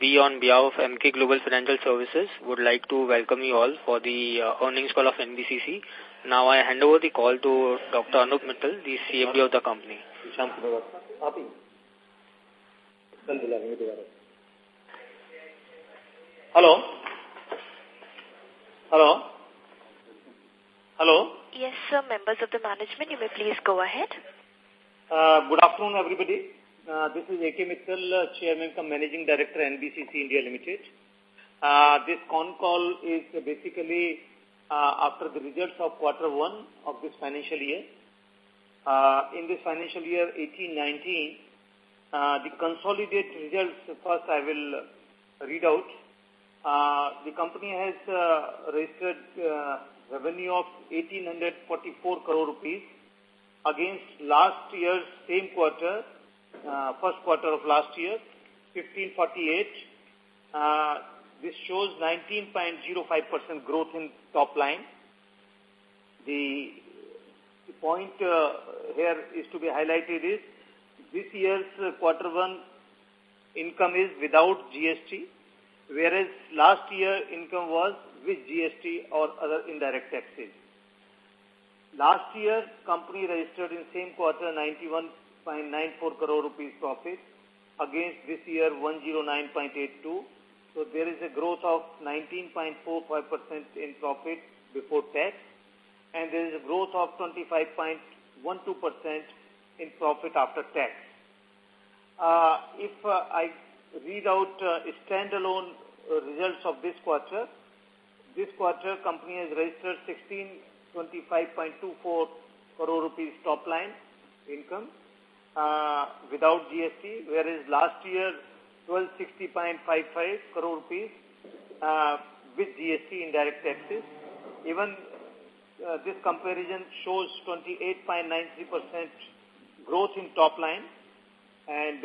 We on behalf of Emkay Global Financial Services would like to welcome you all for the earnings call of NBCC. Now I hand over the call to Dr. Anup Mittal, the CMD of the company. Hello? Hello? Hello? Yes, sir. Members of the management, you may please go ahead. Good afternoon, everybody. This is A.K. Mittal, Chairman and Managing Director, NBCC India Limited. This con call is basically after the results of Q1 of this financial year. In this financial year 18-19, the consolidated results, first I will read out. The company has registered revenue of 1,844 crore rupees against last year's same quarter, first quarter of last year, 1,548. This shows 19.05% growth in top line. The point here is to be highlighted is this year's Q1 income is without GST, whereas last year income was with GST or other indirect taxes. Last year, company registered in same quarter 91.94 crore rupees profit against this year 109.82. So there is a growth of 19.45% in profit before tax, and there is a growth of 25.12% in profit after tax. If I read out standalone results of this quarter company has registered 1625.24 crore rupees top line income without GST, whereas last year 1260.55 crore rupees with GST indirect taxes. Even this comparison shows 28.93% growth in top line, and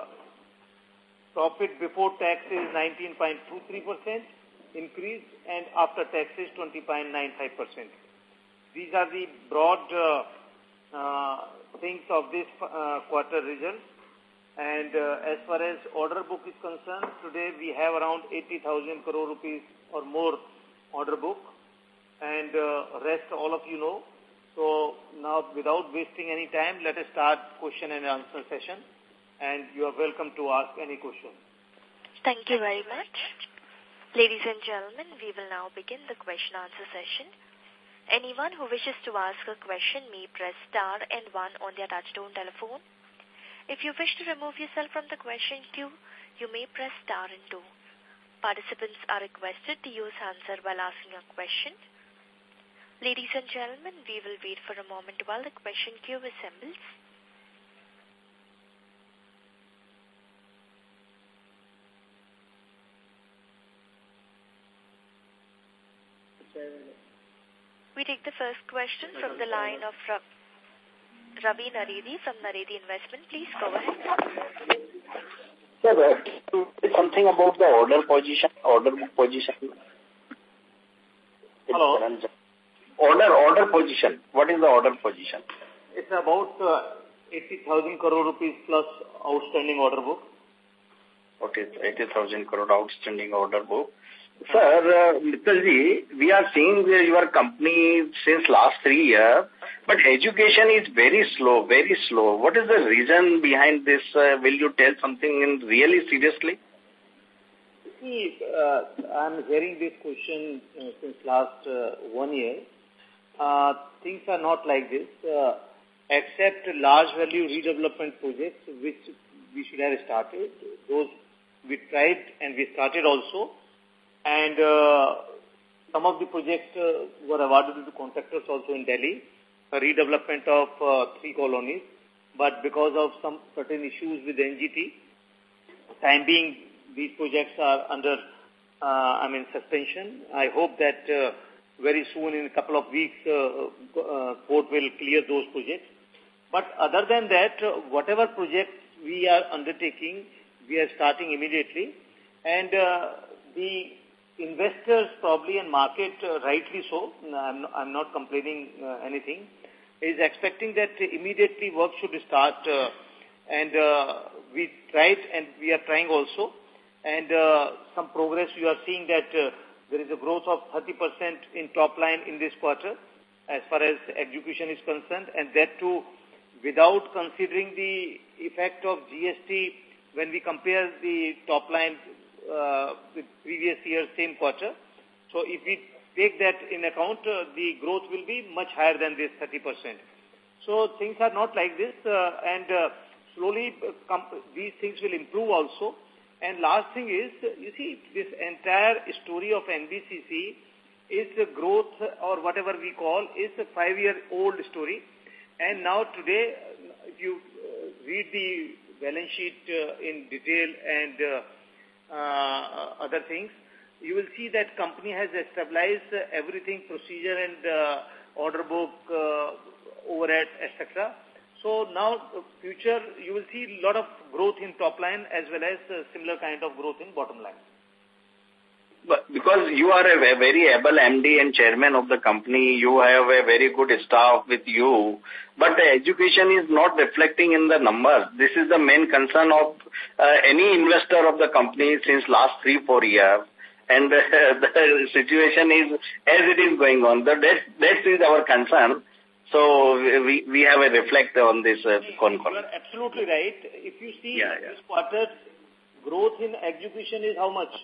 profit before tax is 19.23% increase, and after tax is 20.95%. These are the broad things of this quarter results. And as far as order book is concerned, today we have around 80,000 crore rupees or more order book, and rest all of you know. So now, without wasting any time, let us start question and answer session, and you are welcome to ask any question. Thank you very much. Ladies and gentlemen, we will now begin the question-answer session. Anyone who wishes to ask a question may press star and 1 on their touchtone telephone. If you wish to remove yourself from the question queue, you may press star and 2. Participants are requested to use answer while asking a question. Ladies and gentlemen, we will wait for a moment while the question queue assembles. We take the first question from the line of Ravi Naredi from Naredi Investment. Please go ahead. Sir, something about the order book position. Hello? Order position. What is the order position? It's about 80,000 crore rupees plus outstanding order book. Okay, 80,000 crore outstanding order book. Sir, Mittalji, we are seeing your company since last 3 years, but education is very slow, very slow. What is the reason behind this? Will you tell something really seriously? See, I'm hearing this question since last 1 year. Things are not like this. Except large value redevelopment projects, which we should have started. Those we tried and we started also. And some of the projects were awarded to contractors also in Delhi, a redevelopment of 3 colonies. But because of some certain issues with NGT, time being, these projects are under, suspension. I hope that very soon, in a couple of weeks, court will clear those projects. But other than that, whatever projects we are undertaking, we are starting immediately. And the investors probably and market, rightly so, I'm not complaining anything, is expecting that immediately work should start. And we tried and we are trying also. and some progress. You are seeing that there is a growth of 30% in top line in this quarter as far as execution is concerned, and that too without considering the effect of GST when we compare the top line with previous year same quarter. So if we take that in account, the growth will be much higher than this 30%. So things are not like this, and slowly these things will improve also. And last thing is, you see, this entire story of NBCC is a growth, or whatever we call, is a 5-year-old story. And now today, if you read the balance sheet in detail and other things, you will see that company has stabilized everything, procedure and order book, overhead, etc. So now, future, you will see a lot of growth in top line as well as similar kind of growth in bottom line. But because you are a very able MD and chairman of the company, you have a very good staff with you, but the education is not reflecting in the numbers. This is the main concern of any investor of the company since last 3-4 years. And the situation is as it is going on. That is our concern. So we have a reflect on this con call. You are absolutely right. If you see this quarter, growth in execution is how much?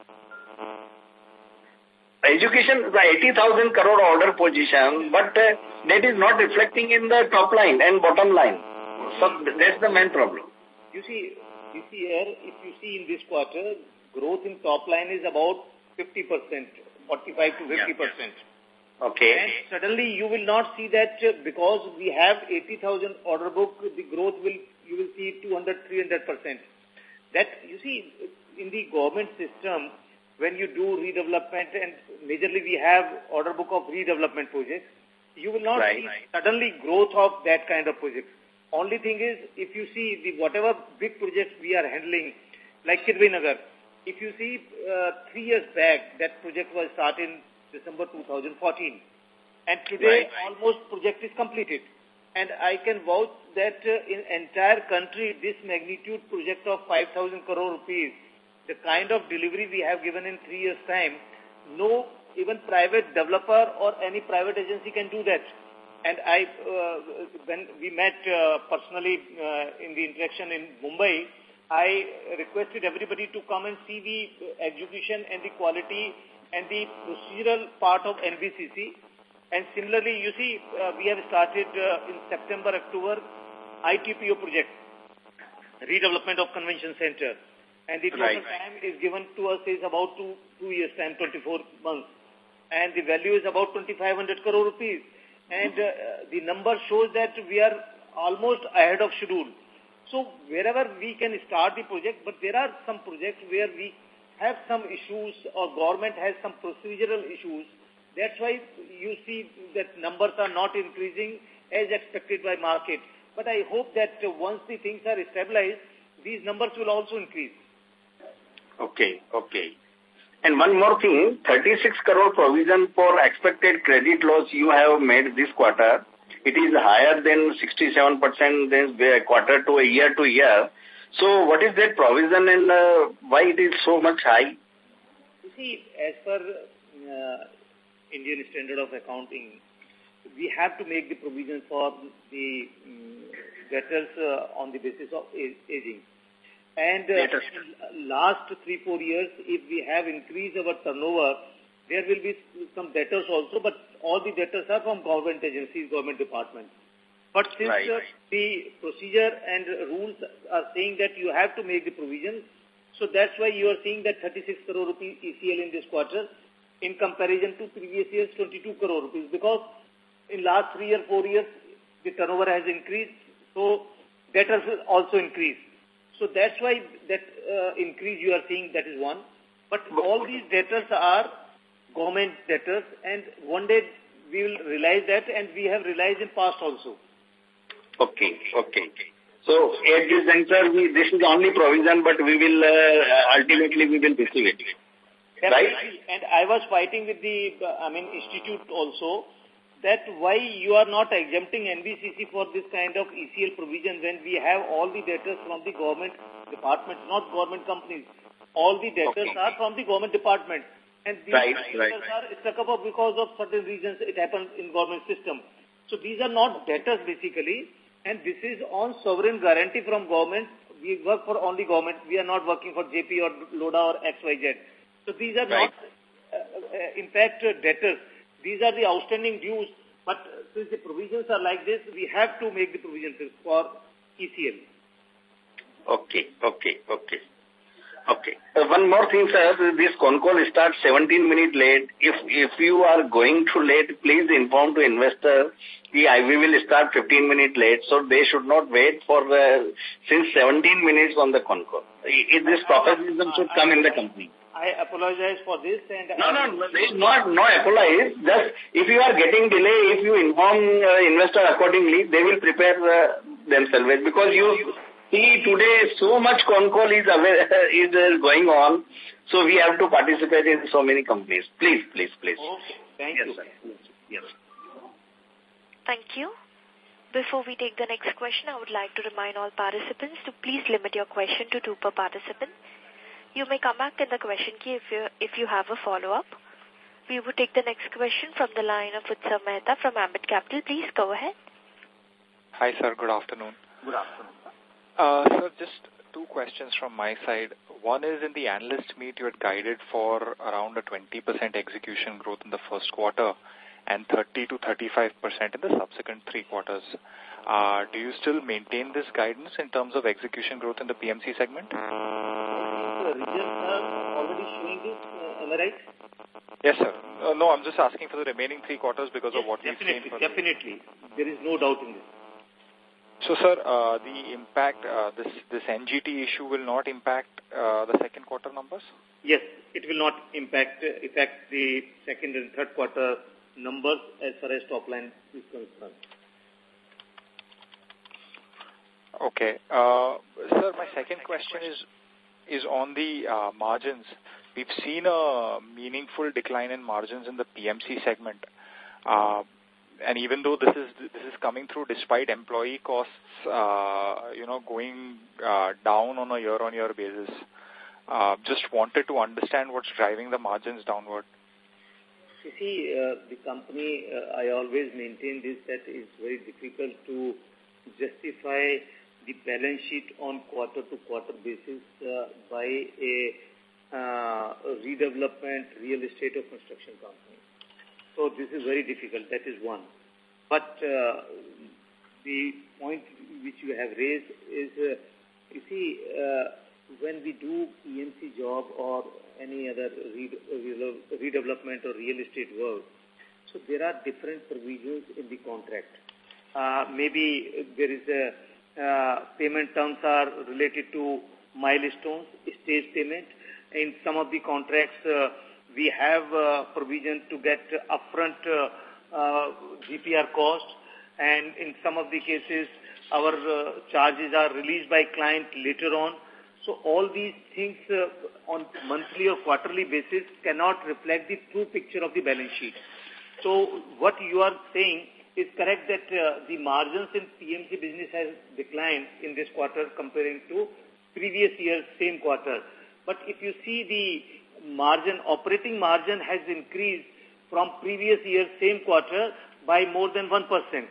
Education, the 80,000 crore order position, but that is not reflecting in the top line and bottom line. So that's the main problem. You see here, if you see in this quarter, growth in top line is about 50%, 45 to 50%. Yeah. Okay. And suddenly you will not see that because we have 80,000 order book, the growth you will see 200, 300%. That, you see, in the government system, when you do redevelopment, and majorly we have order book of redevelopment projects, you will not see suddenly growth of that kind of projects. Only thing is, if you see whatever big projects we are handling, like Kidwai Nagar, if you see 3 years back, that project was started in December 2014. And today, almost project is completed. And I can vouch that in entire country, this magnitude project of 5,000 crore rupees, the kind of delivery we have given in 3 years' time, no even private developer or any private agency can do that. And when we met personally in the interaction in Mumbai, I requested everybody to come and see the execution and the quality and the procedural part of NBCC. And similarly, you see, we have started in September, October, ITPO project, redevelopment of convention center. And the total time is given to us is about 2 years' time, 24 months. And the value is about 2,500 crore rupees. And the number shows that we are almost ahead of schedule. So wherever we can start the project, but there are some projects where we have some issues or government has some procedural issues. That's why you see that numbers are not increasing as expected by market. But I hope that once the things are stabilized, these numbers will also increase. Okay. And one more thing, 36 crore provision for expected credit loss you have made this quarter. It is higher than 67% this quarter to year. So what is that provision and why it is so much high? You see, as per Indian Standard of Accounting, we have to make the provision for the debtors on the basis of aging. And in last 3-4 years, if we have increased our turnover, there will be some debtors also, but all the debtors are from government agencies, government departments. But since the procedure and rules are saying that you have to make the provision, so that's why you are seeing that 36 crore rupees ECL in this quarter in comparison to previous year's 22 crore rupees, because in last 3 or 4 years, the turnover has increased, so debtors will also increase. So that's why that increase you are seeing, that is one. But all these debtors are government debtors, and one day we will realize that, and we have realized in past also. Okay. So at this juncture, this is the only provision, but we will ultimately we will receive it. Right? And I was fighting with the institute also, that why you are not exempting NBCC for this kind of ECL provision when we have all the debtors from the government departments, not government companies. all the debtors are from the government department. And these debtors are stuck up because of certain reasons it happens in government system. So these are not debtors basically, and this is on sovereign guarantee from government. We work for only government. We are not working for JP or LODA or XYZ. So these are not, in fact, debtors. These are the outstanding dues. But since the provisions are like this, we have to make the provisions for ECL. Okay. One more thing, sir. This con call starts 17 minutes late. If you are going too late, please inform to investor. We will start 15 minutes late. So they should not wait for since 17 minutes on the con call. This professionalism should come in the company. I apologize for this. And no apologize. Just if you are getting delay, if you inform investor accordingly, they will prepare themselves. Because you see today so much con call is going on, so we have to participate in so many companies. Please. Okay. Thank you. Sir. Yes. Thank you. Before we take the next question, I would like to remind all participants to please limit your question to 2 per participant. You may come back in the question queue if you have a follow-up. We will take the next question from the line of Utsav Mehta from Ambit Capital. Please go ahead. Hi, sir. Good afternoon. Good afternoon. Sir, just 2 questions from my side. One is, in the analyst meet, you had guided for around a 20% execution growth in the first quarter and 30 to 35% in the subsequent 3 quarters. Do you still maintain this guidance in terms of execution growth in the PMC segment? The results are already showing this, am I right? Yes, sir. No, I'm just asking for the remaining 3 quarters because of what we've seen. Definitely. There is no doubt in this. So, sir, the impact, this NGT issue will not impact the second quarter numbers? Yes, it will not affect the second and third quarter numbers as far as top line is concerned. Okay. Sir, my second question is on the margins. We've seen a meaningful decline in margins in the PMC segment. And even though this is coming through despite employee costs, going down on a year-on-year basis, just wanted to understand what's driving the margins downward. You see, the company, I always maintain this, that it's very difficult to justify the balance sheet on quarter-to-quarter basis by a redevelopment real estate or construction company. So this is very difficult. That is one. But the point which you have raised is, you see, when we do EMC job or any other redevelopment or real estate work, so there are different provisions in the contract. Maybe there is payment terms are related to milestones, stage payment. In some of the contracts, we have provision to get upfront GPR cost, and in some of the cases, our charges are released by client later on. So all these things on monthly or quarterly basis cannot reflect the true picture of the balance sheet. So what you are saying is correct, that the margins in PMC business has declined in this quarter comparing to previous year's same quarter. But if you see the margin, operating margin has increased from previous year's same quarter by more than 1%.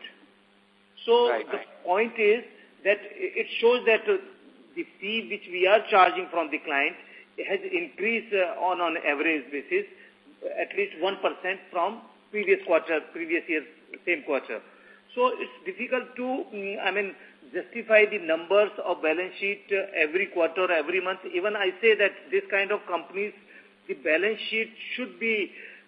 So the point is that it shows that the fee which we are charging from the client has increased on average basis at least 1% from previous year's same quarter. So it's difficult to, justify the numbers of balance sheet every quarter, every month. Even I say that this kind of companies, the balance sheet should be,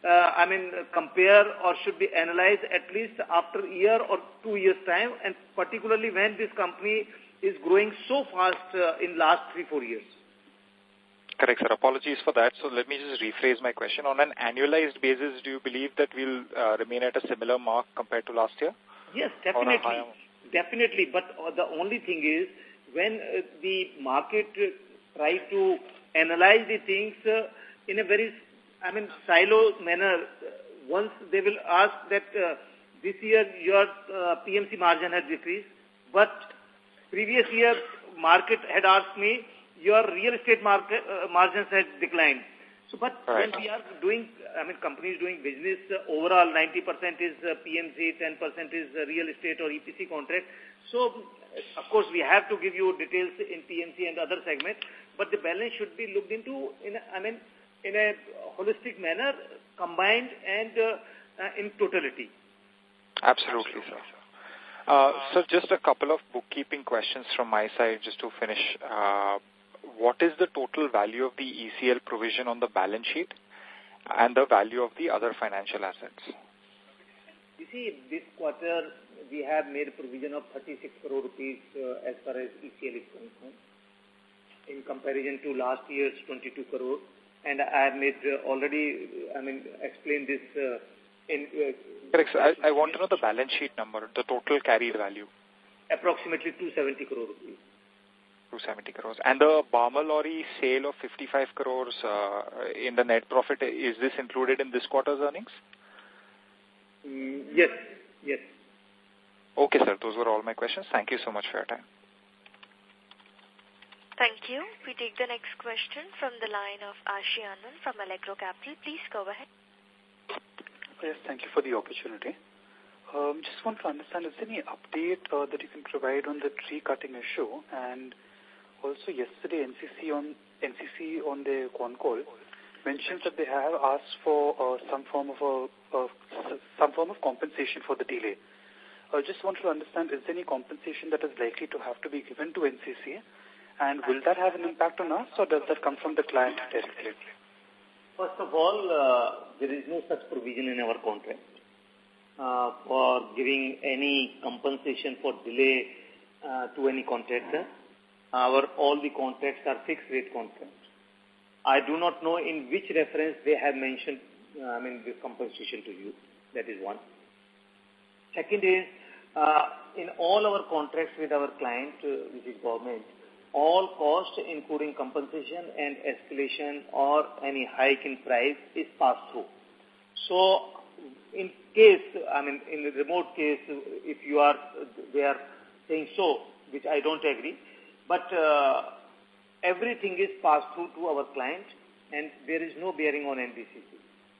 compare or should be analyzed at least after a year or 2 years' time, and particularly when this company is growing so fast in last 3-4 years. Correct, sir. Apologies for that. So let me just rephrase my question. On an annualized basis, do you believe that we'll remain at a similar mark compared to last year? Yes, definitely. Definitely. But the only thing is, when the market try to analyze the things in a very, silo manner, once they will ask that this year your PMC margin has decreased, but previous year market had asked me your real estate margins had declined. So, but when we are doing, companies doing business, overall 90% is PMC, 10% is real estate or EPC contract. So, of course, we have to give you details in PMC and other segments, but the balance should be looked into in a holistic manner, combined and in totality. Absolutely, sir. So just a couple of bookkeeping questions from my side just to finish. What is the total value of the ECL provision on the balance sheet and the value of the other financial assets? You see, this quarter we have made a provision of 36 crore rupees as far as ECL is concerned, in comparison to last year's 22 crore. And I have made explained this Correct, sir. I want to know the balance sheet number, the total carried value. Approximately 270 crore rupees. 270 crores. And the Barmer Lorry sale of 55 crores in the net profit, is this included in this quarter's earnings? Yes. Okay, sir. Those were all my questions. Thank you so much for your time. Thank you. We take the next question from the line of Ashi Anand from Allegro Capital. Please go ahead. Yes, thank you for the opportunity. Just want to understand, is there any update that you can provide on the tree cutting issue? And also yesterday NCC on the con call mentioned that they have asked for some form of compensation for the delay. Just want to understand, is there any compensation that is likely to have to be given to NCC? And will that have an impact on us, or does that come from the client directly? First of all, there is no such provision in our contract for giving any compensation for delay to any contractor. All the contracts are fixed rate contracts. I do not know in which reference they have mentioned this compensation to you. That is one. Second is, in all our contracts with our client, which is government, all costs, including compensation and escalation or any hike in price, is passed through. So, in case, in the remote case, if they are saying so, which I don't agree, but everything is passed through to our client, and there is no bearing on NBCC.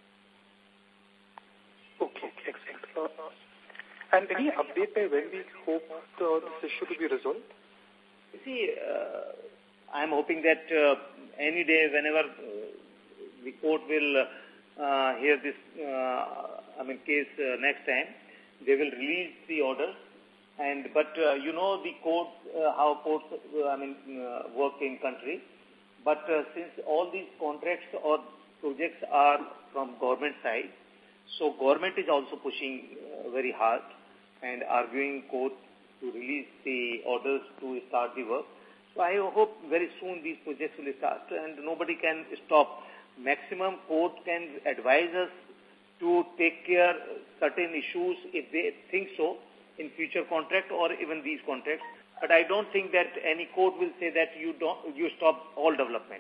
Okay, excellent. And any update by when we hope this issue to be resolved? You see, I'm hoping that any day, whenever the court will hear this case next time, they will release the order. But you know the court, how courts work in country. But since all these contracts or projects are from government side, so government is also pushing very hard and arguing court to release the orders to start the work. So I hope very soon these projects will start and nobody can stop. Maximum court can advise us to take care certain issues if they think so in future contract or even these contracts. But I don't think that any court will say that you stop all development.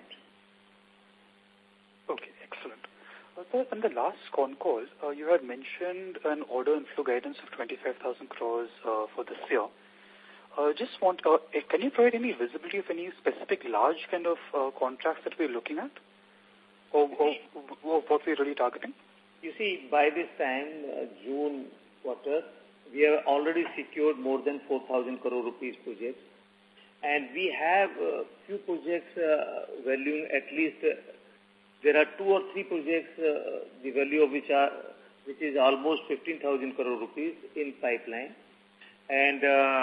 Okay, excellent. So, in the last con call, you had mentioned an order inflow guidance of 25,000 crores for this year. Can you provide any visibility of any specific large kind of contracts that we're looking at? Or what we're really targeting? You see, by this time, June quarter, we have already secured more than 4,000 crore rupees projects. And we have few projects valuing at least, there are 2 or 3 projects, the value of which is almost 15,000 crore rupees in pipeline. And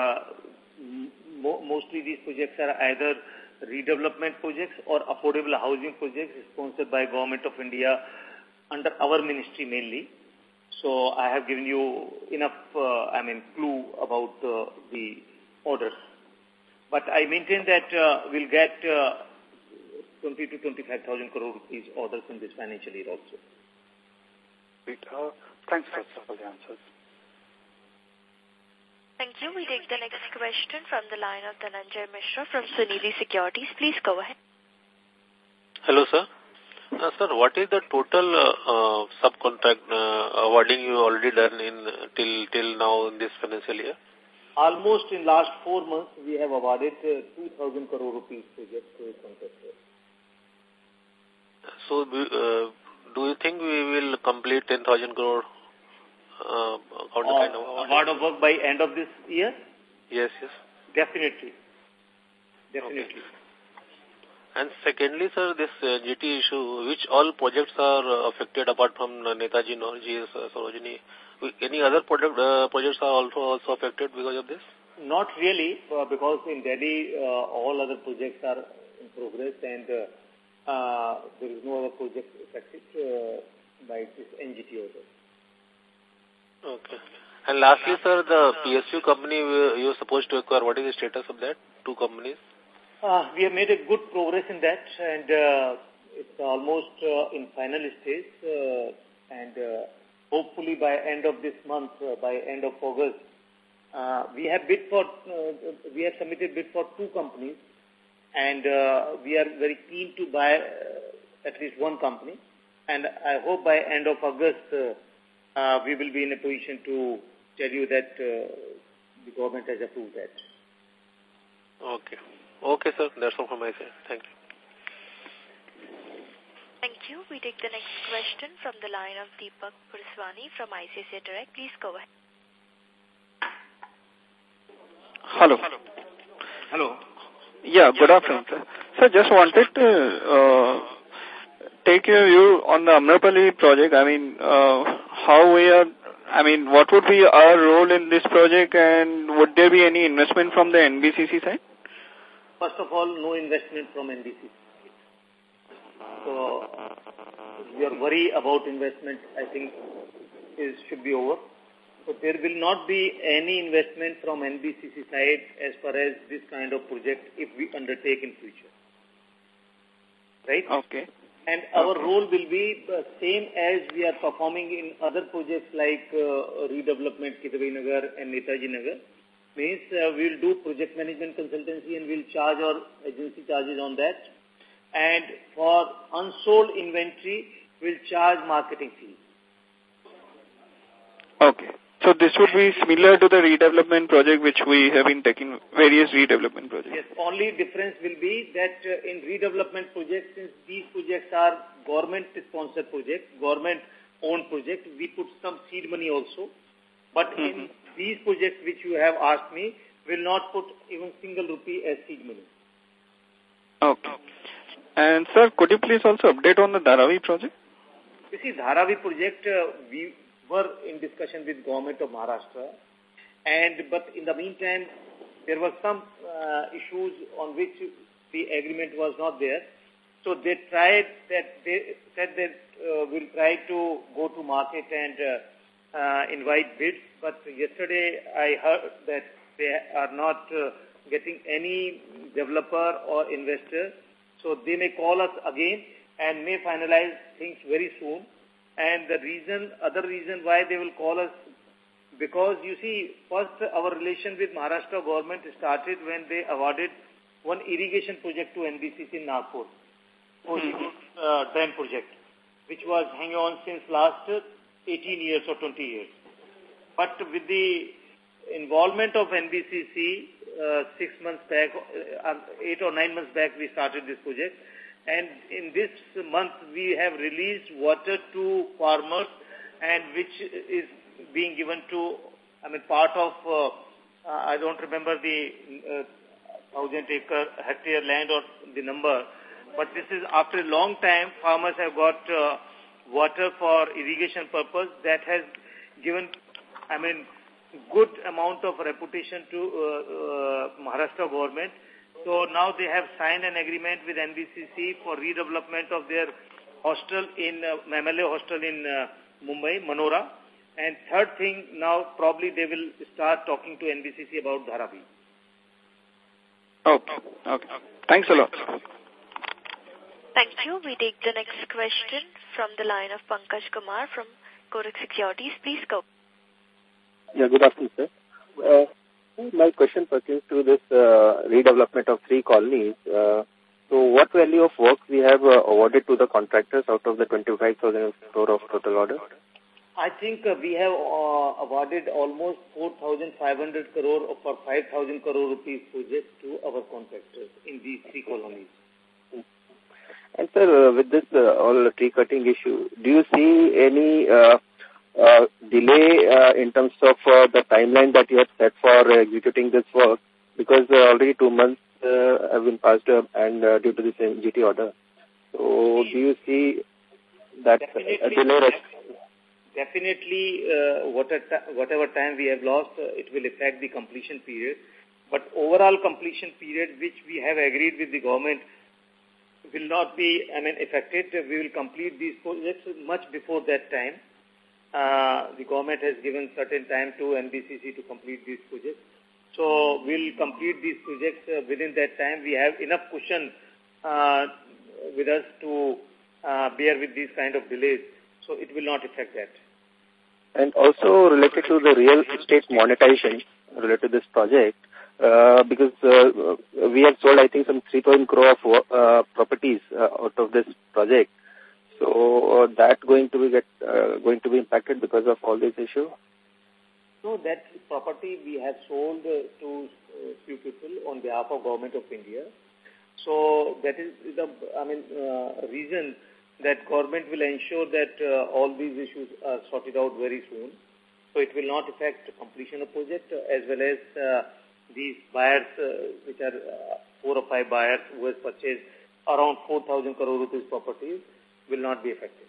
mostly these projects are either redevelopment projects or affordable housing projects sponsored by Government of India under our ministry mainly. So I have given you enough, clue about the orders. But I maintain that we'll get 20 to 25,000 crore rupees orders in this financial year also. Great. Thanks for the answers. Thank you. We take the next question from the line of Dhananjay Mishra from Sunidhi Securities. Please go ahead. Hello, sir. Sir, what is the total subcontract awarding you already done till now in this financial year? Almost in last 4 months, we have awarded 2,000 10,000 crore rupees project to a contractor. So, do you think we will complete 10,000 crore award of work by end of this year? Yes. Definitely. Okay. And secondly, sir, this GT issue, which all projects are affected apart from Netaji Naoji Sarojini? Any other projects are also affected because of this? Not really, because in Delhi, all other projects are in progress, and there is no other project affected by this NGT order. Okay. And lastly, sir, the PSU company you are supposed to acquire, what is the status of that? 2 companies? We have made a good progress in that, and it's almost in final stage, and hopefully by end of this month, by end of August, we have submitted bid for 2 companies, and we are very keen to buy at least 1 company, and I hope by end of August we will be in a position to tell you that the government has approved that. Okay. Okay, sir. That's all from my side. Thank you. Thank you. We take the next question from the line of Deepak Purswani from ICICI Direct. Please go ahead. Hello. Hello. Yeah, good afternoon, sir. Sir, just wanted to take your view on the Amrapali project. I mean, what would be our role in this project, and would there be any investment from the NBCC side? First of all, no investment from NBCC. So, your worry about investment, I think, should be over. So, there will not be any investment from NBCC side as far as this kind of project if we undertake in future. Right? Okay. And our role will be the same as we are performing in other projects like redevelopment, Kidwai Nagar and Netaji Nagar. Means we'll do project management consultancy and we'll charge our agency charges on that. And for unsold inventory, we'll charge marketing fees. Okay. So this would be similar to the redevelopment project which we have been taking, various redevelopment projects. Yes, only difference will be that in redevelopment projects, since these projects are government-sponsored projects, government-owned projects, we put some seed money also. But in these projects which you have asked me, will not put even single rupee as seed money. Okay. And sir, could you please also update on the Dharavi project? You see, Dharavi project, we were in discussion with government of Maharashtra, but in the meantime, there were some issues on which the agreement was not there. So they said that we'll try to go to market and invite bids. But yesterday I heard that they are not getting any developer or investor. So they may call us again and may finalize things very soon. And the other reason why they will call us, because you see, first our relation with Maharashtra government started when they awarded one irrigation project to NBCC in Nagpur, dam project, which was hanging on since last 18 years or 20 years. But with the involvement of NBCC, 6 months back, 8 or 9 months back, we started this project. And in this month, we have released water to farmers, and which is being given to, part of, I don't remember the 1,000 hectare land or the number, but this is after a long time, farmers have got water for irrigation purpose. That has given, good amount of reputation to Maharashtra government. So now they have signed an agreement with NBCC for redevelopment of their hostel in MLA hostel in Mumbai, Manora. And third thing, now probably they will start talking to NBCC about Dharavi. Okay. Thanks a lot. Thank you. We take the next question from the line of Pankaj Kumar from Kotak Securities. Please go. Yeah, good afternoon, sir. My question pertains to this redevelopment of 3 colonies. So what value of work we have awarded to the contractors out of the 25,000 crore of total order? I think we have awarded almost 4,500 crore for 5,000 crore rupees projects to our contractors in these 3 colonies. And sir, with this all tree cutting issue, do you see any delay in terms of the timeline that you have set for executing this work? Because already 2 months have been passed and due to this NGT order. So do you see that delay? Definitely, whatever time we have lost, it will affect the completion period. But overall completion period, which we have agreed with the government, will not be, affected. We will complete these projects much before that time. The government has given certain time to NBCC to complete these projects. So we'll complete these projects within that time. We have enough cushion with us to bear with these kind of delays. So it will not affect that. And also related to the real estate monetization related to this project, because we have sold, I think, some 3,000 crore of properties out of this project. So that going to be impacted because of all this issue? No, that property we have sold to few people on behalf of Government of India. So that is the reason that government will ensure that all these issues are sorted out very soon. So it will not affect the completion of project as well as these buyers, which are 4 or 5 buyers who have purchased around 4,000 crore rupees properties, will not be affected.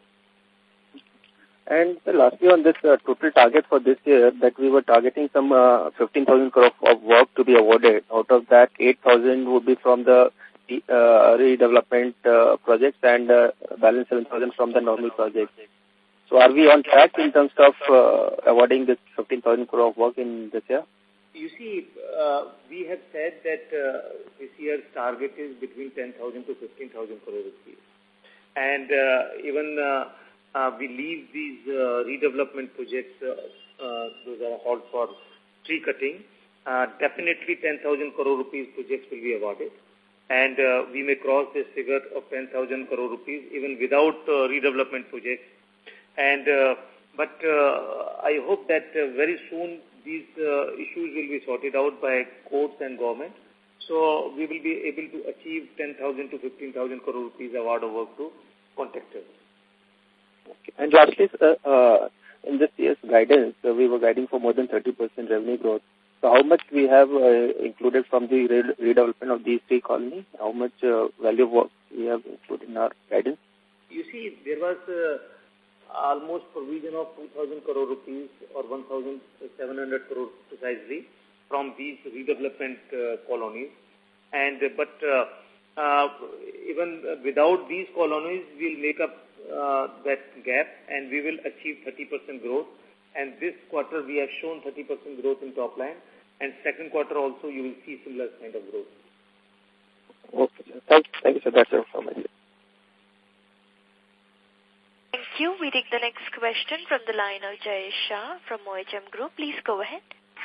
And lastly, on this total target for this year, that we were targeting some 15,000 crore of work to be awarded. Out of that, 8,000 would be from the redevelopment projects and balance 7,000 from the normal projects. So are we on track in terms of awarding this 15,000 crore of work in this year? You see, we have said that this year's target is between 10,000 to 15,000 crore rupees. And even we leave these redevelopment projects, those are called for tree cutting. Definitely 10,000 crore rupees projects will be awarded. And we may cross this figure of 10,000 crore rupees even without redevelopment projects. And but I hope that very soon these issues will be sorted out by courts and government. So we will be able to achieve 10,000 to 15,000 crore rupees award of work to contractors. Okay. And lastly, in this year's guidance, we were guiding for more than 30% revenue growth. So how much we have included from the redevelopment of these 3 colonies? How much value of work we have included in our guidance? You see, there was almost provision of 2,000 crore rupees or 1,700 crore precisely from these redevelopment colonies. And but even without these colonies, we'll make up that gap and we will achieve 30% growth. And this quarter we have shown 30% growth in top line. And second quarter also you will see similar kind of growth. Okay. Thank you, sir. That's it from my side. Thank you. We take the next question from the line of Jayesh Shah from OHM Group. Please go ahead.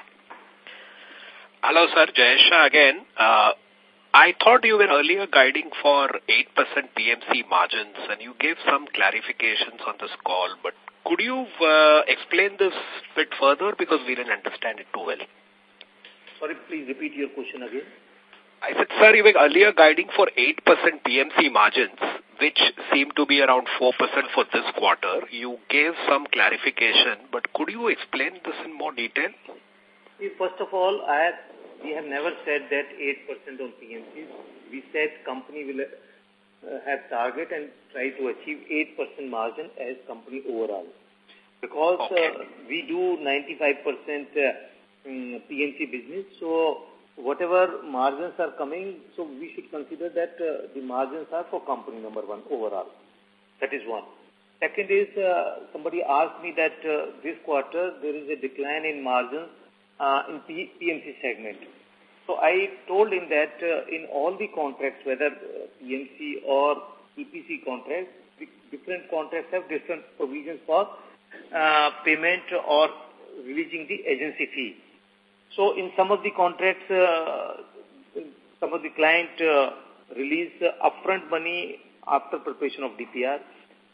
Hello, sir. Jayesh Shah again. I thought you were earlier guiding for 8% PMC margins, and you gave some clarifications on this call. But could you explain this a bit further because we didn't understand it too well? Sorry, please repeat your question again. I said, sir, you were earlier guiding for 8% PMC margins, which seem to be around 4% for this quarter. You gave some clarification, but could you explain this in more detail? First of all, we have never said that 8% on PMCs. We said company will have target and try to achieve 8% margin as company overall. Because we do 95% PMC business, so whatever margins are coming, so we should consider that the margins are for company number one overall. That is one. Second is, somebody asked me that this quarter there is a decline in margins in PMC segment. So I told him that in all the contracts, whether PMC or EPC contracts, different contracts have different provisions for payment or releasing the agency fee. So in some of the contracts, some of the client release upfront money after preparation of DPR.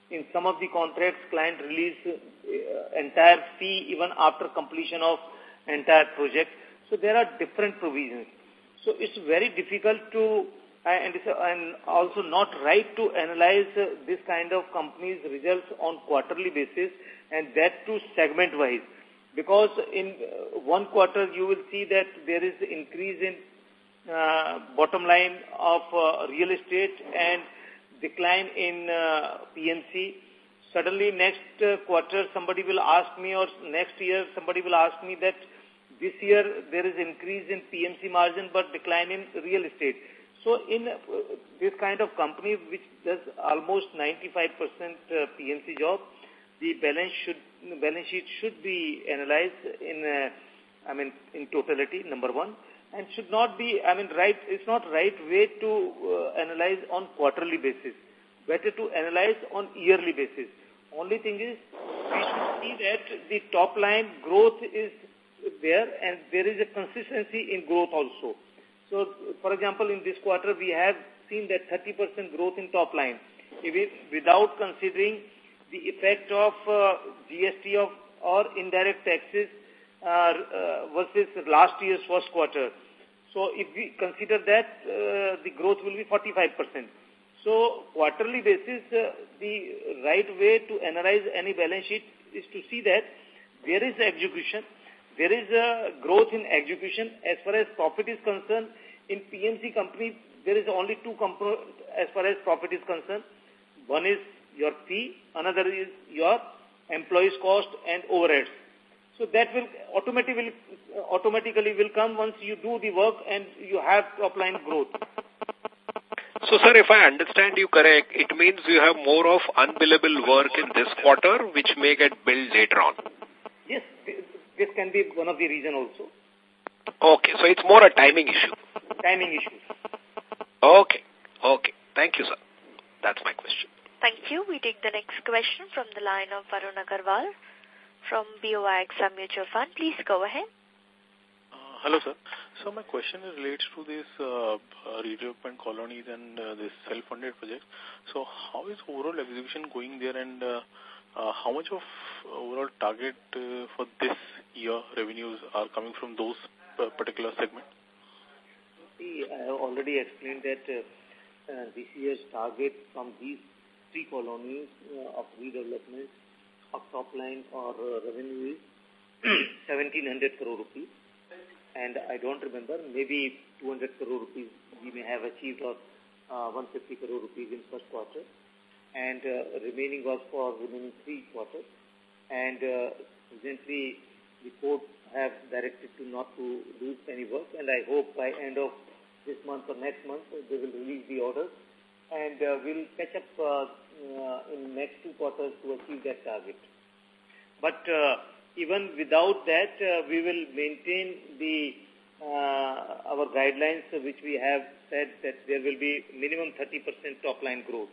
In some of the contracts, client release entire fee even after completion of entire project. So there are different provisions. So it's very difficult to, and also not right to analyze this kind of company's results on quarterly basis, and that too segment-wise. Because in one quarter you will see that there is increase in bottom line of real estate and decline in PMC. Suddenly next quarter somebody will ask me, or next year somebody will ask me that this year there is increase in PMC margin but decline in real estate. So in this kind of company which does almost 95% PMC job, the balance sheet should be analyzed in, in totality, number one, and should not be, it's not right way to analyze on quarterly basis. Better to analyze on yearly basis. Only thing is, we should see that the top line growth is there and there is a consistency in growth also. So, for example, in this quarter, we have seen that 30% growth in top line, without considering the effect of GST or indirect taxes versus last year's first quarter. So, if we consider that, the growth will be 45%. So, quarterly basis, the right way to analyze any balance sheet is to see that there is execution. There is a growth in execution. As far as profit is concerned, in PMC company, there is only two components as far as profit is concerned. One is your fee, another is your employees' cost and overheads. So that will automatically will come once you do the work and you have top line growth. So, sir, if I understand you correct, it means you have more of unbillable work in this quarter, which may get billed later on. Yes, this can be one of the reasons also. Okay, so it's more a timing issue. Timing issue. Okay. Thank you, sir. That's my question. Thank you. We take the next question from the line of Varun Agarwal from BOI Exam Mutual Fund. Please go ahead. Hello, sir. So my question relates to this redevelopment colonies and this self-funded project. So how is overall execution going there, and how much of overall target for this year revenues are coming from those particular segments? See, I have already explained that this year's target from these three colonies of redevelopment of top line or revenue is 1,700 crore rupees. And I don't remember, maybe 200 crore rupees we may have achieved, or 150 crore rupees in first quarter. And remaining was for remaining 3 quarters. And recently the court have directed to not to do any work, and I hope by end of this month or next month they will release the orders, and we'll catch up in next 2 quarters to achieve that target. But even without that, we will maintain the our guidelines, which we have said that there will be minimum 30% top line growth.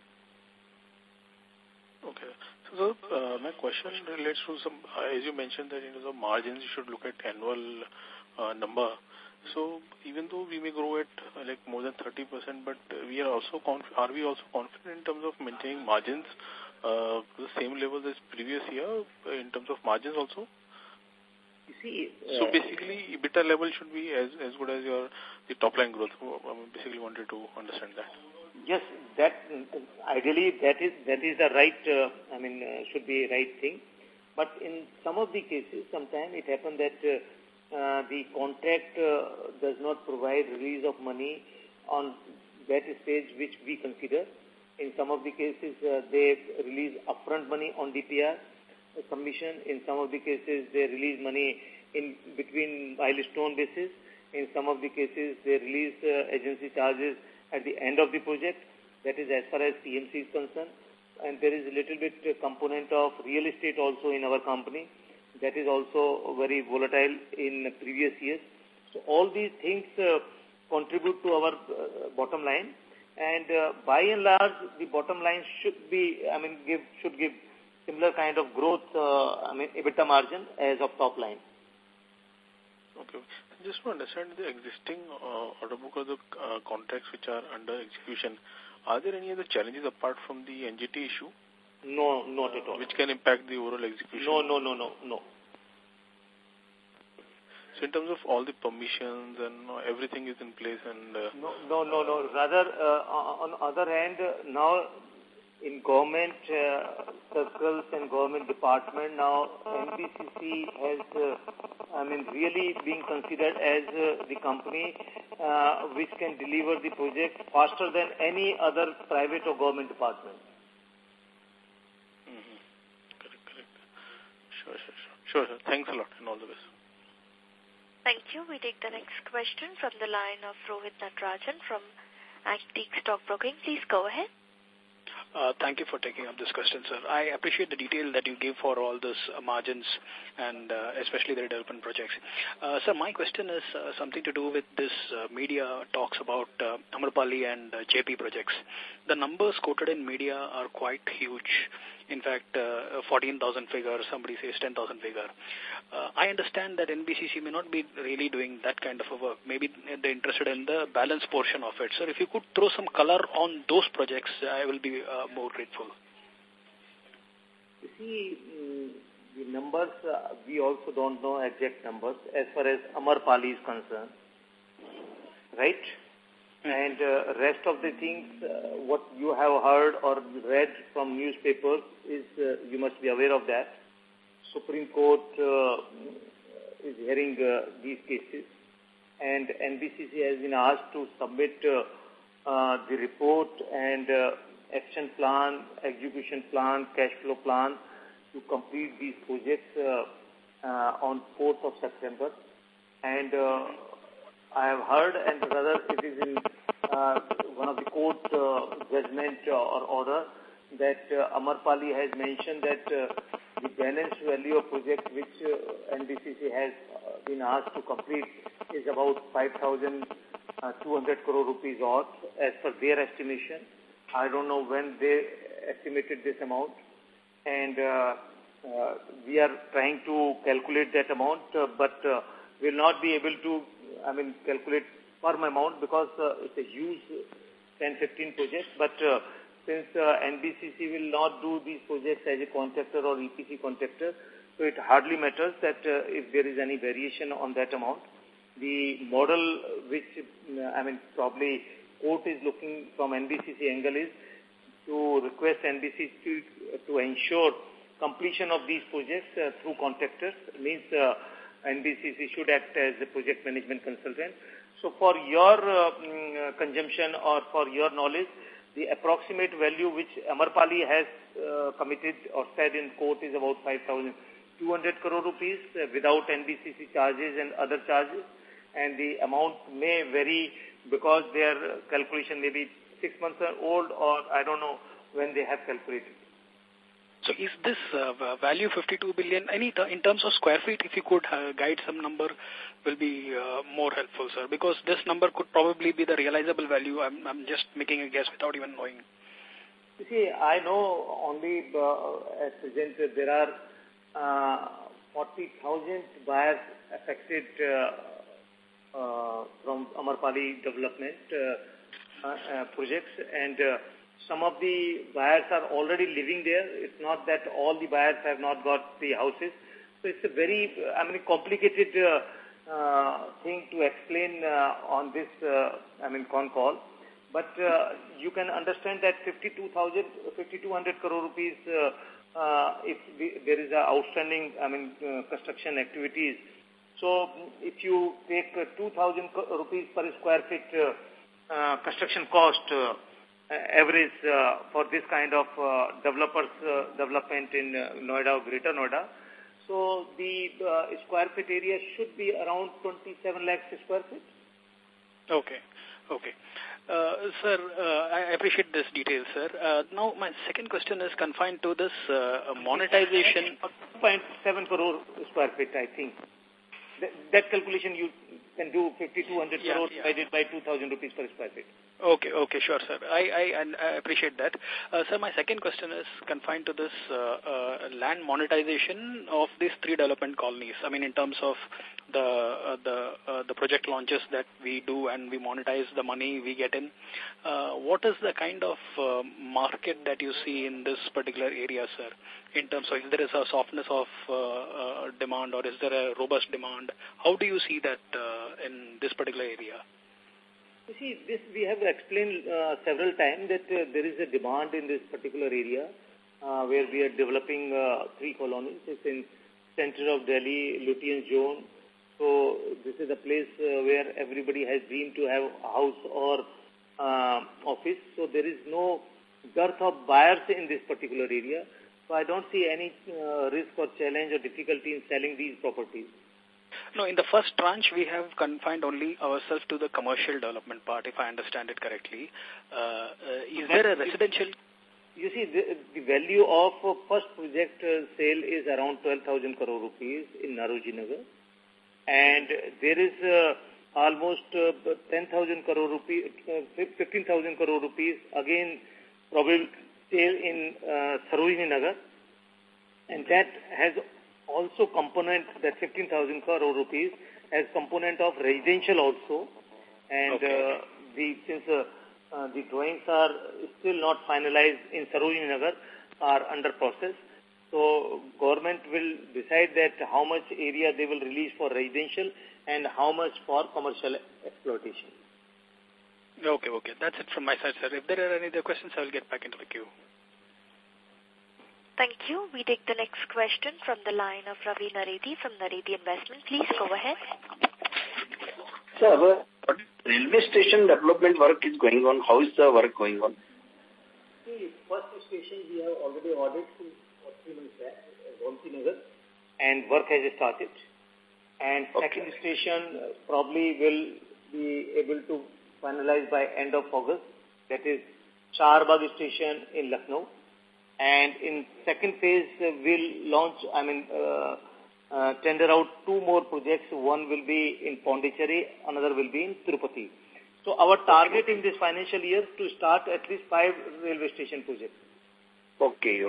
Okay. So my question relates to some, as you mentioned that the margins you should look at annual number. So even though we may grow at like more than 30%, but we are also are we also confident in terms of maintaining margins the same level as previous year in terms of margins also? You see, so basically EBITDA level should be as good as the top line growth. I basically wanted to understand that. Yes, that ideally that is the right should be right thing. But in some of the cases, sometimes it happens that the contract does not provide release of money on that stage which we consider. In some of the cases, they release upfront money on DPR submission. In some of the cases, they release money in between milestone basis. In some of the cases, they release agency charges at the end of the project. That is as far as PMC is concerned. And there is a little bit component of real estate also in our company. That is also very volatile in previous years. So all these things contribute to our bottom line. And by and large, the bottom line should be, should give similar kind of growth, EBITDA margin as of top line. Okay. Just to understand the existing order book of the contracts which are under execution, are there any other challenges apart from the NGT issue? No, not at all. Which can impact the overall execution? No. So in terms of all the permissions and everything is in place and... No. Rather, on other hand, now in government circles and government department, now NBCC has, really being considered as the company which can deliver the project faster than any other private or government department. Correct. Sure. Thanks a lot and all the best. Thank you. We take the next question from the line of Rohit Natarajan from Antique Stock Broking. Please go ahead. Thank you for taking up this question, sir. I appreciate the detail that you gave for all those margins and especially the development projects. Sir, my question is something to do with this media talks about Amrapali and JP projects. The numbers quoted in media are quite huge. In fact, 14,000 figure, somebody says 10,000 figure. I understand that NBCC may not be really doing that kind of a work. Maybe they're interested in the balance portion of it. So if you could throw some color on those projects, I will be more grateful. You see, the numbers, we also don't know exact numbers as far as Amrapali is concerned. Right? And rest of the things, what you have heard or read from newspapers is, you must be aware of that. Supreme Court is hearing these cases, and NBCC has been asked to submit the report and action plan, execution plan, cash flow plan to complete these projects on 4th of September. And I have heard, and rather it is in one of the court judgment or order, that Amrapali has mentioned that the balance value of project which NBCC has been asked to complete is about 5,200 crore rupees odd as per their estimation. I don't know when they estimated this amount, and we are trying to calculate that amount, but will not be able to calculate firm amount because it's a huge 10-15 projects. But since NBCC will not do these projects as a contractor or EPC contractor, so it hardly matters that if there is any variation on that amount. The model which, probably court is looking from NBCC angle is to request NBCC to ensure completion of these projects through contractors, means NBCC should act as a project management consultant. So for your consumption or for your knowledge, the approximate value which Amrapali has committed or said in court is about 5,200 crore rupees without NBCC charges and other charges. And the amount may vary because their calculation may be 6 months old, or I don't know when they have calculated. So is this value 52 billion, in terms of square feet, if you could guide some number, will be more helpful, sir, because this number could probably be the realizable value. I'm just making a guess without even knowing. You see, I know only at present there are 40,000 buyers affected from Amrapali development projects, and some of the buyers are already living there. It's not that all the buyers have not got the houses. So it's a very, complicated thing to explain on this, con call. But you can understand that 5,200 crore rupees, if there is a outstanding, construction activities. So if you take 2,000 rupees per square feet construction cost, average for this kind of development in Noida or Greater Noida. So the square feet area should be around 27 lakhs square feet. Okay. Sir, I appreciate this detail, sir. Now, my second question is confined to this monetization. 2.7 crore square feet, I think. That calculation you can do 5,200 crore divided by 2,000 rupees per square feet. Okay, sure, sir. I appreciate that. Sir, my second question is confined to this land monetization of these 3 development colonies. I mean, in terms of the project launches that we do and we monetize the money we get in, what is the kind of market that you see in this particular area, sir? In terms of if there is a softness of demand or is there a robust demand? How do you see that in this particular area? You see, this we have explained several times that there is a demand in this particular area where we are developing 3 colonies. It's in center of Delhi, Lutyens zone. So this is a place where everybody has dreamed to have a house or office. So there is no dearth of buyers in this particular area. So I don't see any risk or challenge or difficulty in selling these properties. No, in the first tranche, we have confined only ourselves to the commercial development part, if I understand it correctly. Is there a residential? You see, the value of first project sale is around 12,000 crore rupees in Nauroji Nagar. And there is almost 10,000 crore rupees, 15,000 crore rupees, again, probably sale in Sarojini Nagar. And that has also component, that 15,000 crore rupees as component of residential also. And since the drawings are still not finalized in Sarojini Nagar, are under process. So government will decide that how much area they will release for residential and how much for commercial exploitation. Okay. That's it from my side, sir. If there are any other questions, I will get back into the queue. Thank you. We take the next question from the line of Ravi Naredi from Naredi Investment. Please go ahead. Sir, railway station development work is going on. How is the work going on? The first station we have already ordered 3 months back, Gomti Nagar, and work has started. And second station probably will be able to finalize by end of August. That is Charbagh station in Lucknow. And in second phase, we'll launch, tender out 2 more projects. One will be in Pondicherry, another will be in Tirupati. So our target in this financial year to start at least 5 railway station projects. Okay.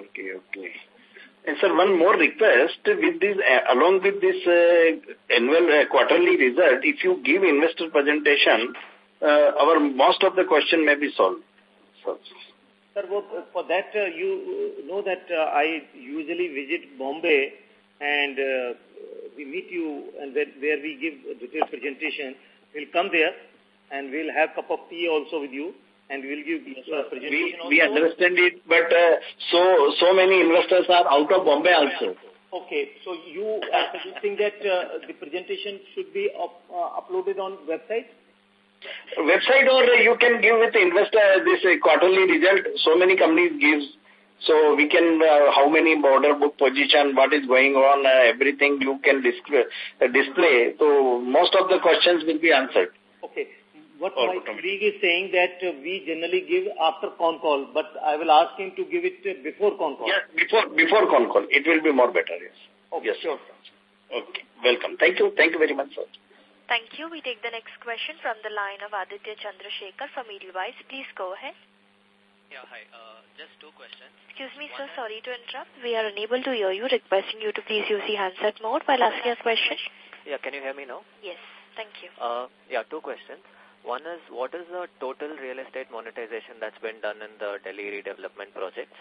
And sir, one more request with this, along with this annual quarterly result, if you give investor presentation, most of the question may be solved. Sir, for that, you know that I usually visit Bombay and we meet you and where we give a detailed presentation. We'll come there and we'll have a cup of tea also with you and we'll give presentation also. We understand it, but so many investors are out of Bombay also. Okay, so you are suggesting that the presentation should be uploaded on website? Website, or you can give with the investor this quarterly result. So many companies gives, so we can how many order book position, what is going on, everything you can display. So most of the questions will be answered. Okay. What my colleague is saying that we generally give after con call, but I will ask him to give it before con call. Yeah, before con call. It will be more better. Yes. Okay, yes. Sure. Okay. Welcome. Thank you very much, sir. Thank you. We take the next question from the line of Aditya Chandrasekhar from Edelweiss. Please go ahead. Yeah, hi. Just 2 questions. Excuse me, sir. Sorry to interrupt. We are unable to hear you. Requesting you to please use the handset mode while asking a question. Yeah, can you hear me now? Yes. Thank you. 2 questions. One is, what is the total real estate monetization that's been done in the Delhi redevelopment projects?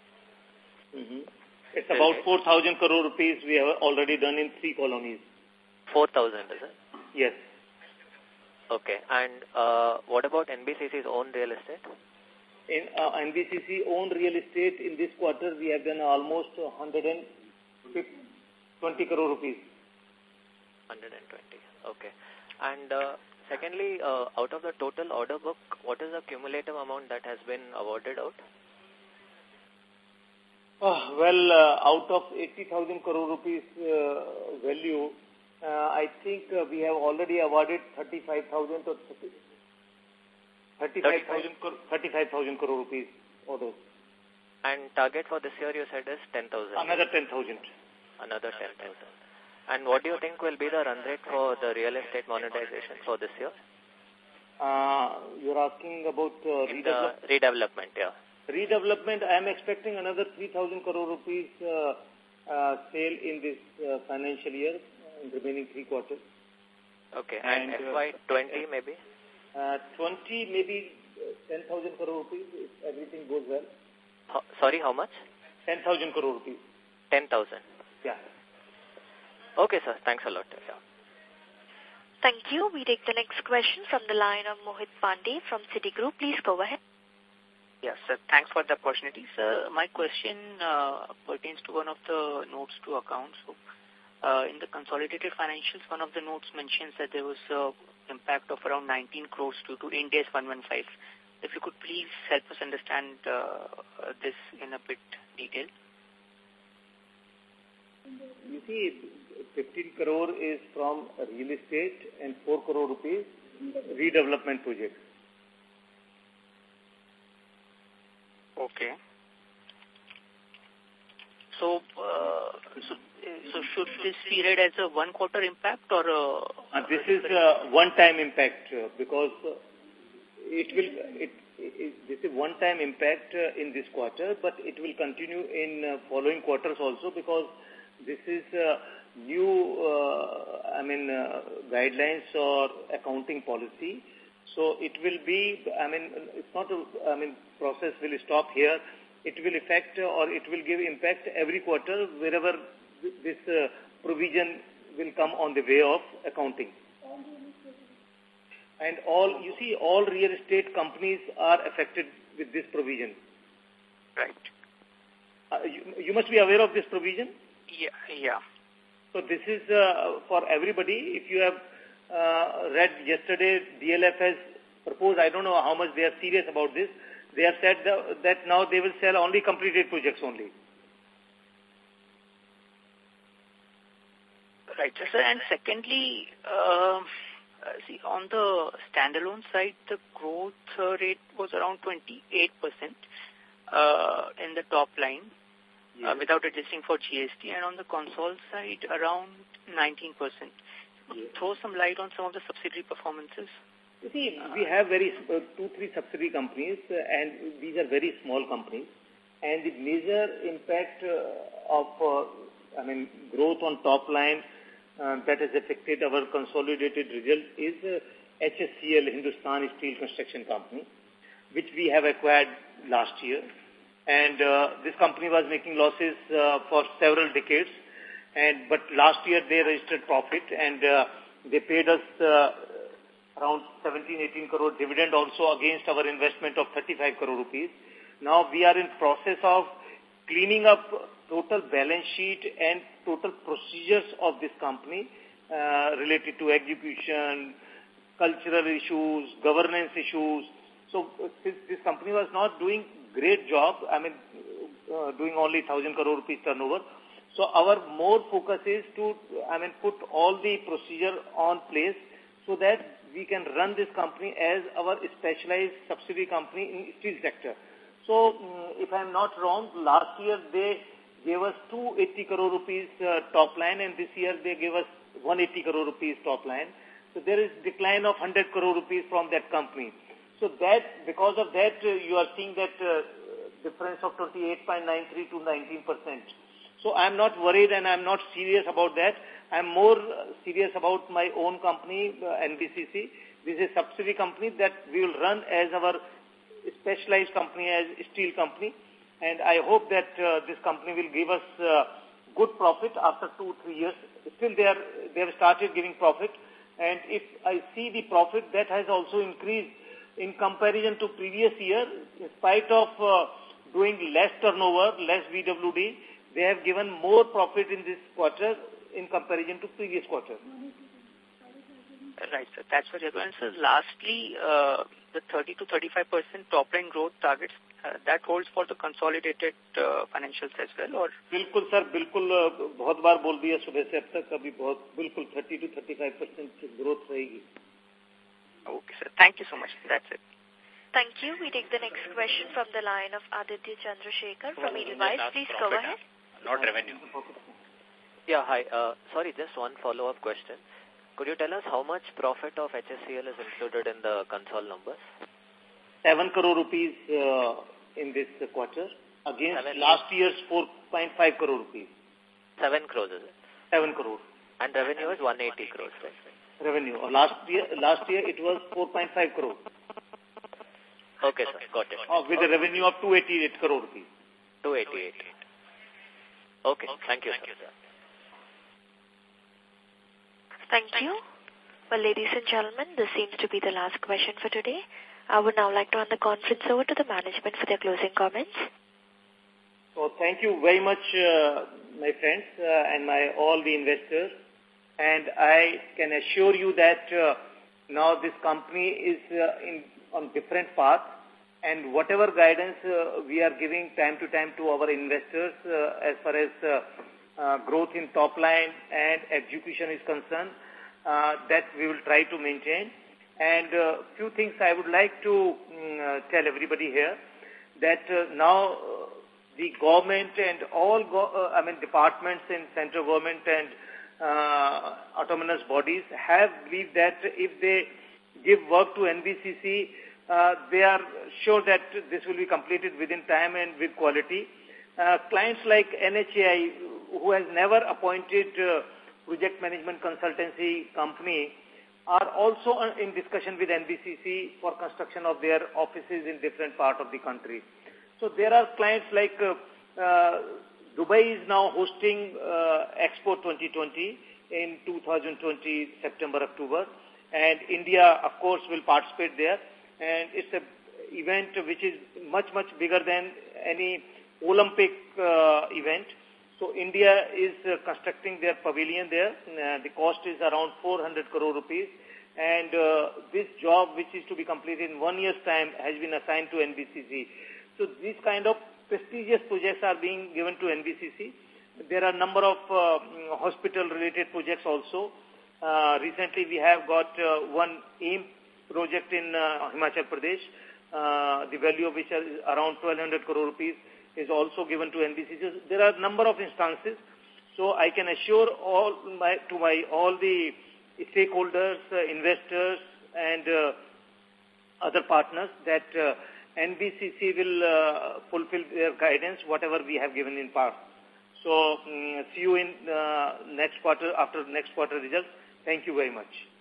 It's about 4,000 crore rupees we have already done in 3 colonies. 4,000, is it? Yes. Okay. And what about NBCC's own real estate? In NBCC own real estate, in this quarter, we have done almost 120 crore rupees. 120. Okay. And secondly, out of the total order book, what is the cumulative amount that has been awarded out? Out of 80,000 crore rupees value, I think we have already awarded 35,000 crore rupees orders. And target for this year you said is 10,000? Another 10,000. Another 10,000. And what do you think will be the run rate for the real estate monetization for this year? You're asking about redevelopment, yeah. Redevelopment, I am expecting another 3,000 crore rupees sale in this financial year, in the remaining 3 quarters. Okay, and FY20 maybe? 20 maybe 10,000 crore rupees if everything goes well. Sorry, how much? 10,000 crore rupees. 10,000? Yeah. Okay, sir. Thanks a lot. Yeah. Thank you. We take the next question from the line of Mohit Pandey from Citigroup. Please go ahead. Yes, sir. Thanks for the opportunity. Sir, my question pertains to one of the notes to accounts. So, in the consolidated financials, one of the notes mentions that there was an impact of around 19 crores due to Ind AS 115. If you could please help us understand this in a bit detail. You see, 15 crore is from real estate and 4 crore rupees redevelopment projects. Okay. So should this be read as a 1 quarter impact or this is a one-time impact because this is one-time impact in this quarter, but it will continue in following quarters also because this is new, guidelines or accounting policy. So it will be, it's not, process will stop here. It will affect or it will give impact every quarter wherever this provision will come on the way of accounting. And all real estate companies are affected with this provision. Right. You must be aware of this provision? Yeah. So this is for everybody. If you have read yesterday, DLF has proposed, I don't know how much they are serious about this. They have said that now they will sell only completed projects only. Right, sir. And secondly, see, on the standalone side, the growth rate was around 28% in the top line. Yes. Without adjusting for GST, and on the console side, around 19%. Yes. Throw some light on some of the subsidiary performances. You see, we have 2-3 subsidiary companies, and these are very small companies. And the major impact of, growth on top line that has affected our consolidated result is HSCL, Hindustan Steel Construction Company, which we have acquired last year. And this company was making losses for several decades. But last year they registered profit and they paid us around 17-18 crore dividend also against our investment of 35 crore rupees. Now we are in process of cleaning up total balance sheet and total procedures of this company related to execution, cultural issues, governance issues. So since this company was not doing great job, doing only 1,000 crore rupees turnover. So our more focus is to, put all the procedure on place so that we can run this company as our specialized subsidiary company in steel sector. So if I am not wrong, last year they gave us 280 crore rupees top line, and this year they gave us 180 crore rupees top line. So there is decline of 100 crore rupees from that company. So that, because of that, you are seeing that difference of 28.93 to 19%. So I am not worried and I am not serious about that. I am more serious about my own company, NBCC. This is a subsidiary company that we will run as our specialized company, as a steel company. And I hope that this company will give us good profit after 2-3 years. Still they have started giving profit. And if I see the profit, that has also increased in comparison to previous year. In spite of doing less turnover, less VWD, they have given more profit in this quarter in comparison to previous quarter. Right, sir. That's very good. And sir, lastly, the 30 to 35% top line growth targets, that holds for the consolidated financials as well, or? बिल्कुल sir, बिल्कुल बहुत बार बोल दिया सुबह से अब तक अभी बहुत बिल्कुल 30 to 35% growth रहेगी. Okay, sir. Thank you so much. That's it. Thank you. We take the next question from the line of Aditya Chandrasekhar from Edelweiss. Please go ahead. Not revenue. Yeah, hi. Sorry, just one follow-up question. Could you tell us how much profit of HSCL is included in the consol numbers? 7 crore rupees in this quarter against last year's 4.5 crore rupees. 7 crores, is it? 7 crore. And revenue is 180 crores, right? Revenue. Last year it was 4.5 crore. Okay, sir. Got it. With a revenue of 288 crore rupees. 288. Okay. Thank you, sir. Thank you. Well, ladies and gentlemen, this seems to be the last question for today. I would now like to hand the conference over to the management for their closing comments. So thank you very much, my friends and all the investors. And I can assure you that now this company is on different path, and whatever guidance we are giving time to time to our investors as far as growth in top line and execution is concerned, that we will try to maintain. And few things I would like to tell everybody here, that now the government and all departments in central government and autonomous bodies have believed that if they give work to NBCC, they are sure that this will be completed within time and with quality. Clients like NHAI, who has never appointed project management consultancy company, are also in discussion with NBCC for construction of their offices in different parts of the country. So there are clients like Dubai is now hosting Expo 2020 in 2020, September, October. And India, of course, will participate there. And it's an event which is much, much bigger than any Olympic event. So India is constructing their pavilion there. The cost is around 400 crore rupees. And this job, which is to be completed in 1 year's time, has been assigned to NBCC. So these kind of prestigious projects are being given to NBCC. There are a number of hospital-related projects also. Recently, we have got one AIM project in Himachal Pradesh, the value of which is around 1,200 crore rupees, is also given to NBCC. There are a number of instances. So I can assure all the stakeholders, investors, and other partners that NBCC will fulfill their guidance, whatever we have given in past. So see you in next quarter, after next quarter results. Thank you very much.